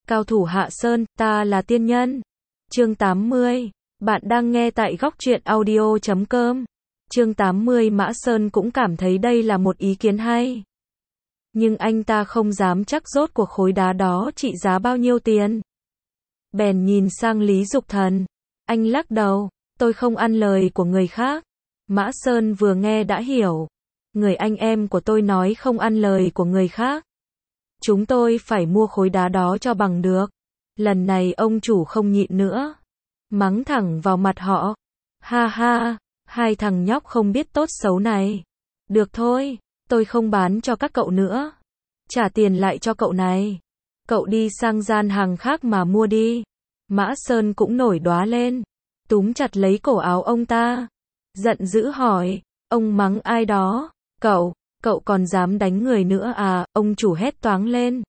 Cao thủ Hạ Sơn, ta là tiên nhân. Chương 80. Bạn đang nghe tại góc truyện audio.com. Chương 80. Mã Sơn cũng cảm thấy đây là một ý kiến hay. Nhưng anh ta không dám chắc rốt cuộc khối đá đó trị giá bao nhiêu tiền. Bèn nhìn sang Lý Dục Thần. Anh lắc đầu, tôi không ăn lời của người khác. Mã Sơn vừa nghe đã hiểu. Người anh em của tôi nói không ăn lời của người khác. Chúng tôi phải mua khối đá đó cho bằng được. Lần này ông chủ không nhịn nữa. Mắng thẳng vào mặt họ. Ha ha, hai thằng nhóc không biết tốt xấu này. Được thôi, tôi không bán cho các cậu nữa. Trả tiền lại cho cậu này. Cậu đi sang gian hàng khác mà mua đi. Mã Sơn cũng nổi đoá lên. Túm chặt lấy cổ áo ông ta. Giận dữ hỏi, ông mắng ai đó? Cậu còn dám đánh người nữa à? Ông chủ hét toáng lên.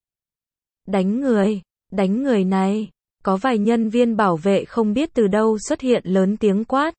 Đánh người này. Có vài nhân viên bảo vệ không biết từ đâu xuất hiện lớn tiếng quát.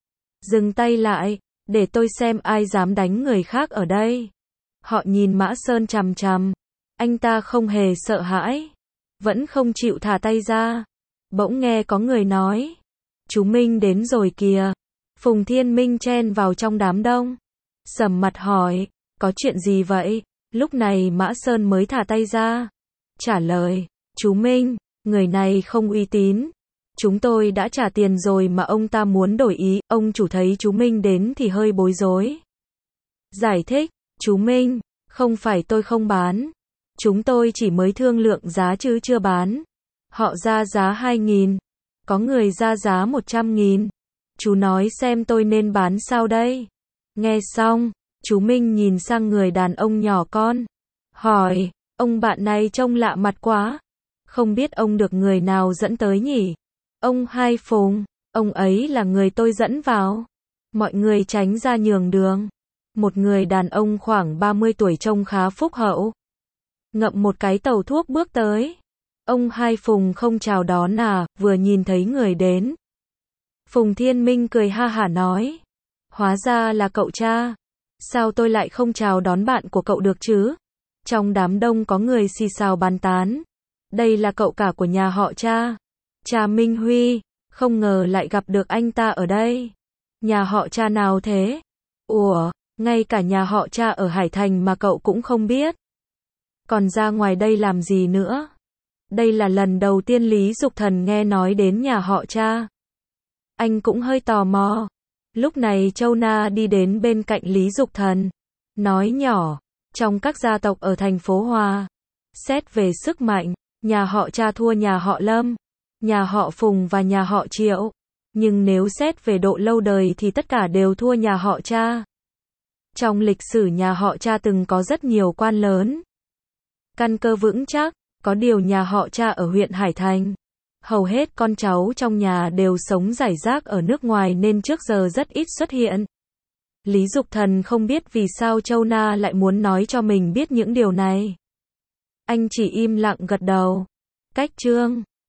Dừng tay lại, để tôi xem ai dám đánh người khác ở đây. Họ nhìn Mã Sơn chằm chằm. Anh ta không hề sợ hãi. Vẫn không chịu thả tay ra. Bỗng nghe có người nói. Chú Minh đến rồi kìa. Phùng Thiên Minh chen vào trong đám đông. Sầm mặt hỏi, có chuyện gì vậy? Lúc này Mã Sơn mới thả tay ra. Trả lời, chú Minh, người này không uy tín. Chúng tôi đã trả tiền rồi mà ông ta muốn đổi ý. Ông chủ thấy chú Minh đến thì hơi bối rối. Giải thích, chú Minh, không phải tôi không bán. Chúng tôi chỉ mới thương lượng giá chứ chưa bán. Họ ra giá 2.000. Có người ra giá 100.000. Chú nói xem tôi nên bán sao đây? Nghe xong, chú Minh nhìn sang người đàn ông nhỏ con. Hỏi, ông bạn này trông lạ mặt quá. Không biết ông được người nào dẫn tới nhỉ? Ông Hai Phùng, ông ấy là người tôi dẫn vào. Mọi người tránh ra nhường đường. Một người đàn ông khoảng 30 tuổi trông khá phúc hậu. Ngậm một cái tàu thuốc bước tới. Ông Hai Phùng không chào đón à, vừa nhìn thấy người đến. Phùng Thiên Minh cười ha hả nói. Hóa ra là cậu cha. Sao tôi lại không chào đón bạn của cậu được chứ? Trong đám đông có người xì xào bàn tán. Đây là cậu cả của nhà họ cha. Cha Minh Huy, không ngờ lại gặp được anh ta ở đây. Nhà họ cha nào thế? Ủa, ngay cả nhà họ cha ở Hải Thành mà cậu cũng không biết. Còn ra ngoài đây làm gì nữa? Đây là lần đầu tiên Lý Dục Thần nghe nói đến nhà họ cha. Anh cũng hơi tò mò. Lúc này Châu Na đi đến bên cạnh Lý Dục Thần. Nói nhỏ, trong các gia tộc ở thành phố Hòa, xét về sức mạnh, nhà họ cha thua nhà họ Lâm, nhà họ Phùng và nhà họ Triệu. Nhưng nếu xét về độ lâu đời thì tất cả đều thua nhà họ cha. Trong lịch sử nhà họ cha từng có rất nhiều quan lớn. Căn cơ vững chắc, có điều nhà họ cha ở huyện Hải Thành. Hầu hết con cháu trong nhà đều sống rải rác ở nước ngoài nên trước giờ rất ít xuất hiện. Lý Dục Thần không biết vì sao Châu Na lại muốn nói cho mình biết những điều này. Anh chỉ im lặng gật đầu. Cách chương